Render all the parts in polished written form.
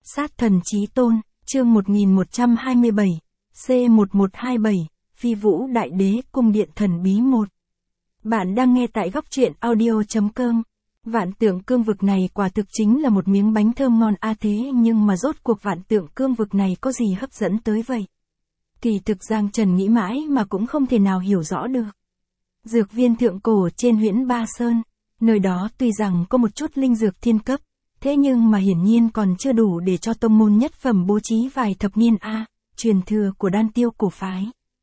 Sát thần chí tôn, chương 1127, C1127, Phi Vũ Đại Đế Cung Điện Thần Bí 1. Bạn đang nghe tại góc truyện audio.com. Vạn tượng cương vực này quả thực chính là một miếng bánh thơm ngon thế nhưng mà rốt cuộc vạn tượng cương vực này có gì hấp dẫn tới vậy? Kỳ thực Giang Trần nghĩ mãi mà cũng không thể nào hiểu rõ được. Dược viên thượng cổ trên Huyễn Ba Sơn, nơi đó tuy rằng có một chút linh dược thiên cấp, thế nhưng mà hiển nhiên còn chưa đủ để cho tông môn nhất phẩm bố trí vài thập niên truyền thừa của Đan Tiêu cổ phái.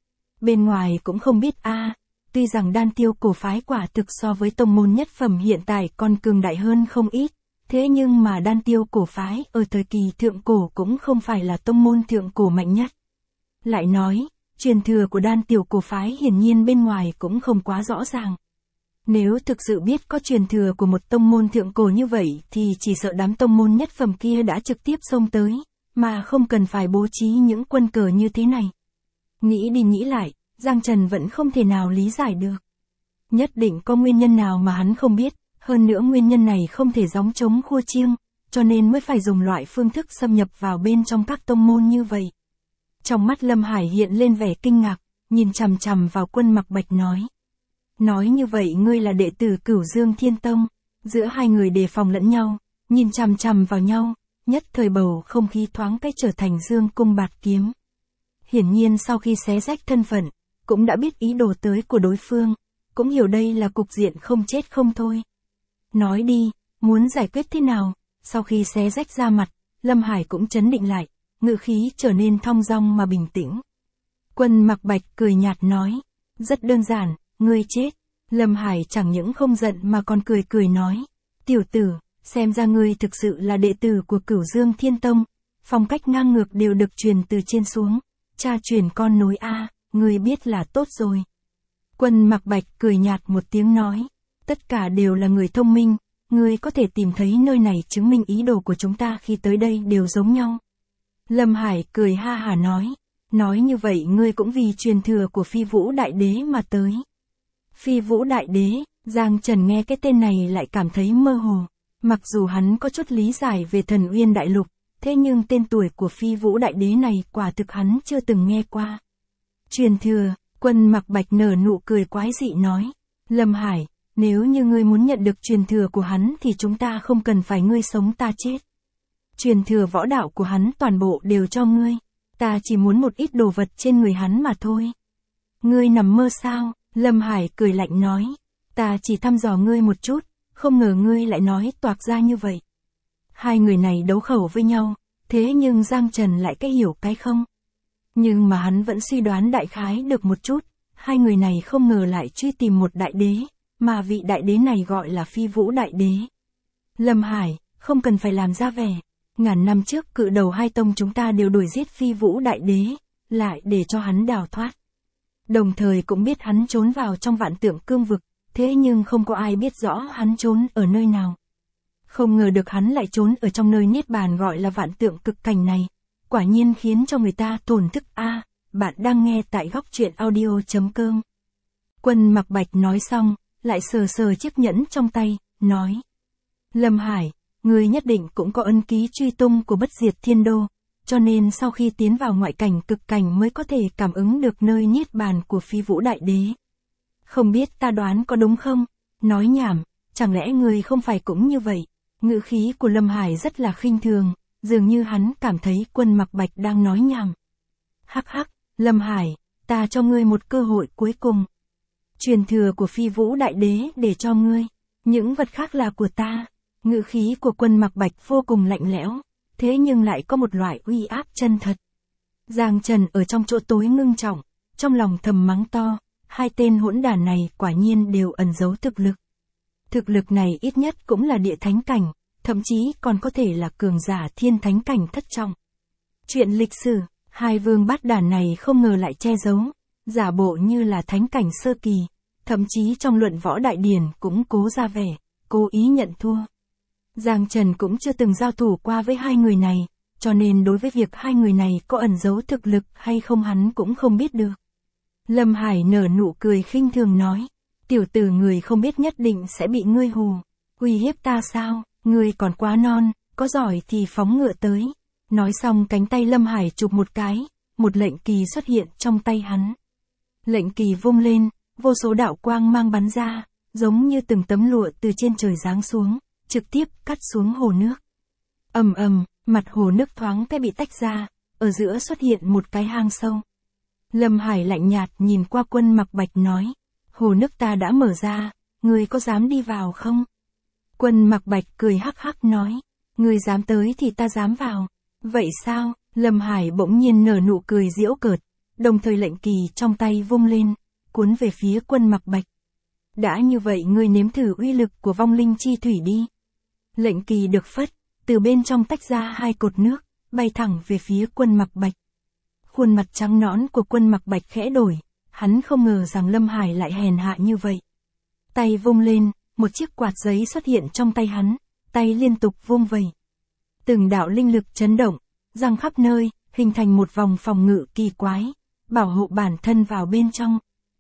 Bên ngoài cũng không biết tuy rằng Đan Tiêu cổ phái quả thực so với tông môn nhất phẩm hiện tại còn cường đại hơn không ít, thế nhưng mà Đan Tiêu cổ phái ở thời kỳ thượng cổ cũng không phải là tông môn thượng cổ mạnh nhất. Lại nói, truyền thừa của Đan Tiêu cổ phái hiển nhiên bên ngoài cũng không quá rõ ràng. Nếu thực sự biết có truyền thừa của một tông môn thượng cổ như vậy thì chỉ sợ đám tông môn nhất phẩm kia đã trực tiếp xông tới, mà không cần phải bố trí những quân cờ như thế này. Nghĩ đi nghĩ lại, Giang Trần vẫn không thể nào lý giải được. Nhất định có nguyên nhân nào mà hắn không biết, hơn nữa nguyên nhân này không thể gióng trống khua chiêng, cho nên mới phải dùng loại phương thức xâm nhập vào bên trong các tông môn như vậy. Trong mắt Lâm Hải hiện lên vẻ kinh ngạc, nhìn chằm chằm vào Quân Mặc Bạch nói. Nói như vậy ngươi là đệ tử Cửu Dương Thiên Tông. Giữa hai người đề phòng lẫn nhau, nhìn chằm chằm vào nhau, nhất thời bầu không khí thoáng cách trở thành dương cung bạt kiếm. Hiển nhiên sau khi xé rách thân phận, cũng đã biết ý đồ tới của đối phương, cũng hiểu đây là cục diện không chết không thôi. Nói đi, muốn giải quyết thế nào? Sau khi xé rách ra mặt, Lâm Hải cũng trấn định lại, ngữ khí trở nên thong dong mà bình tĩnh. Quân Mặc Bạch cười nhạt nói, rất đơn giản. Ngươi chết. Lâm Hải chẳng những không giận mà còn cười cười nói. Tiểu tử, xem ra ngươi thực sự là đệ tử của Cửu Dương Thiên Tông. Phong cách ngang ngược đều được truyền từ trên xuống. Cha truyền con nối ngươi biết là tốt rồi. Quân Mặc Bạch cười nhạt một tiếng nói. Tất cả đều là người thông minh. Ngươi có thể tìm thấy nơi này chứng minh ý đồ của chúng ta khi tới đây đều giống nhau. Lâm Hải cười ha hả nói. Nói như vậy ngươi cũng vì truyền thừa của Phi Vũ Đại Đế mà tới. Phi Vũ Đại Đế, Giang Trần nghe cái tên này lại cảm thấy mơ hồ. Mặc dù hắn có chút lý giải về Thần Uyên Đại Lục, thế nhưng tên tuổi của Phi Vũ Đại Đế này quả thực hắn chưa từng nghe qua. Truyền thừa, Quân Mặc Bạch nở nụ cười quái dị nói. Lâm Hải, nếu như ngươi muốn nhận được truyền thừa của hắn thì chúng ta không cần phải ngươi sống ta chết. Truyền thừa võ đạo của hắn toàn bộ đều cho ngươi. Ta chỉ muốn một ít đồ vật trên người hắn mà thôi. Ngươi nằm mơ sao? Lâm Hải cười lạnh nói, ta chỉ thăm dò ngươi một chút, không ngờ ngươi lại nói toạc ra như vậy. Hai người này đấu khẩu với nhau, thế nhưng Giang Trần lại cái hiểu cái không. Nhưng mà hắn vẫn suy đoán đại khái được một chút, hai người này không ngờ lại truy tìm một đại đế, mà vị đại đế này gọi là Phi Vũ Đại Đế. Lâm Hải, không cần phải làm ra vẻ, ngàn năm trước cự đầu hai tông chúng ta đều đuổi giết Phi Vũ Đại Đế, lại để cho hắn đào thoát. Đồng thời cũng biết hắn trốn vào trong vạn tượng cương vực, thế nhưng không có ai biết rõ hắn trốn ở nơi nào. Không ngờ được hắn lại trốn ở trong nơi niết bàn gọi là vạn tượng cực cảnh này, quả nhiên khiến cho người ta thổn thức bạn đang nghe tại góc truyện audio.com. Quân Mặc Bạch nói xong, lại sờ sờ chiếc nhẫn trong tay, nói. Lâm Hải, ngươi nhất định cũng có ân ký truy tung của Bất Diệt Thiên Đô. Cho nên sau khi tiến vào ngoại cảnh cực cảnh mới có thể cảm ứng được nơi niết bàn của Phi Vũ Đại Đế. Không biết ta đoán có đúng không? Nói nhảm, chẳng lẽ người không phải cũng như vậy? Ngữ khí của Lâm Hải rất là khinh thường, dường như hắn cảm thấy Quân Mặc Bạch đang nói nhảm. Hắc hắc, Lâm Hải, ta cho ngươi một cơ hội cuối cùng. Truyền thừa của Phi Vũ Đại Đế để cho ngươi, những vật khác là của ta. Ngữ khí của Quân Mặc Bạch vô cùng lạnh lẽo. Thế nhưng lại có một loại uy áp chân thật. Giang Trần ở trong chỗ tối ngưng trọng, trong lòng thầm mắng to, hai tên hỗn đản này quả nhiên đều ẩn giấu thực lực. Thực lực này ít nhất cũng là địa thánh cảnh, thậm chí còn có thể là cường giả thiên thánh cảnh thất trọng. Chuyện lịch sử, hai vương bát đản này không ngờ lại che giấu, giả bộ như là thánh cảnh sơ kỳ, thậm chí trong luận võ đại điển cũng cố ra vẻ, cố ý nhận thua. Giang Trần cũng chưa từng giao thủ qua với hai người này, cho nên đối với việc hai người này có ẩn giấu thực lực hay không hắn cũng không biết được. Lâm Hải nở nụ cười khinh thường nói, tiểu tử người không biết nhất định sẽ bị ngươi hù, uy hiếp ta sao, ngươi còn quá non, có giỏi thì phóng ngựa tới. Nói xong cánh tay Lâm Hải chụp một cái, một lệnh kỳ xuất hiện trong tay hắn. Lệnh kỳ vung lên, vô số đạo quang mang bắn ra, giống như từng tấm lụa từ trên trời giáng xuống, trực tiếp cắt xuống hồ nước. Ầm ầm, mặt hồ nước thoáng cái bị tách ra, ở giữa xuất hiện một cái hang sâu. Lâm Hải lạnh nhạt nhìn qua Quân Mặc Bạch nói, hồ nước ta đã mở ra, ngươi có dám đi vào không? Quân Mặc Bạch cười hắc hắc nói, ngươi dám tới thì ta dám vào. Vậy sao? Lâm Hải bỗng nhiên nở nụ cười giễu cợt, đồng thời lệnh kỳ trong tay vung lên, cuốn về phía Quân Mặc Bạch. Đã như vậy ngươi nếm thử uy lực của vong linh chi thủy đi. Lệnh kỳ được phất, từ bên trong tách ra hai cột nước, bay thẳng về phía Quân Mặc Bạch. Khuôn mặt trắng nõn của Quân Mặc Bạch khẽ đổi, hắn không ngờ rằng Lâm Hải lại hèn hạ như vậy. Tay vung lên, một chiếc quạt giấy xuất hiện trong tay hắn, tay liên tục vung vẩy. Từng đạo linh lực chấn động, giăng khắp nơi, hình thành một vòng phòng ngự kỳ quái, bảo hộ bản thân vào bên trong.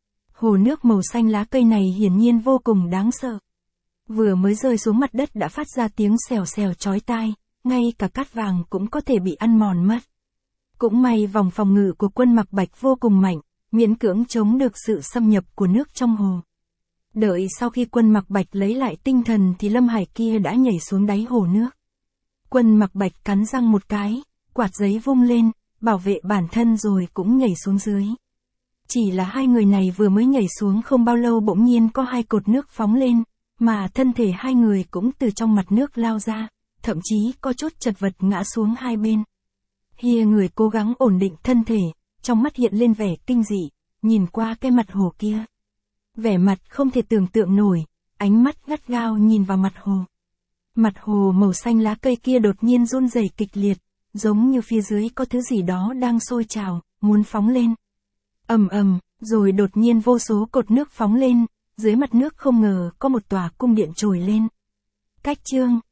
Hồ nước màu xanh lá cây này hiển nhiên vô cùng đáng sợ. Vừa mới rơi xuống mặt đất đã phát ra tiếng xèo xèo chói tai, ngay cả cát vàng cũng có thể bị ăn mòn mất. Cũng may vòng phòng ngự của Quân Mặc Bạch vô cùng mạnh, miễn cưỡng chống được sự xâm nhập của nước trong hồ. Đợi sau khi Quân Mặc Bạch lấy lại tinh thần thì Lâm Hải kia đã nhảy xuống đáy hồ nước. Quân Mặc Bạch cắn răng một cái, quạt giấy vung lên, bảo vệ bản thân rồi cũng nhảy xuống dưới. Chỉ là hai người này vừa mới nhảy xuống không bao lâu bỗng nhiên có hai cột nước phóng lên, mà thân thể hai người cũng từ trong mặt nước lao ra, thậm chí có chút chật vật ngã xuống hai bên. Hia người cố gắng ổn định thân thể, trong mắt hiện lên vẻ kinh dị, nhìn qua cái mặt hồ kia. Vẻ mặt không thể tưởng tượng nổi, ánh mắt gắt gao nhìn vào mặt hồ. Mặt hồ màu xanh lá cây kia đột nhiên run rẩy kịch liệt, giống như phía dưới có thứ gì đó đang sôi trào, muốn phóng lên. Ầm ầm, rồi đột nhiên vô số cột nước phóng lên, dưới mặt nước không ngờ có một tòa cung điện trồi lên. Cách chương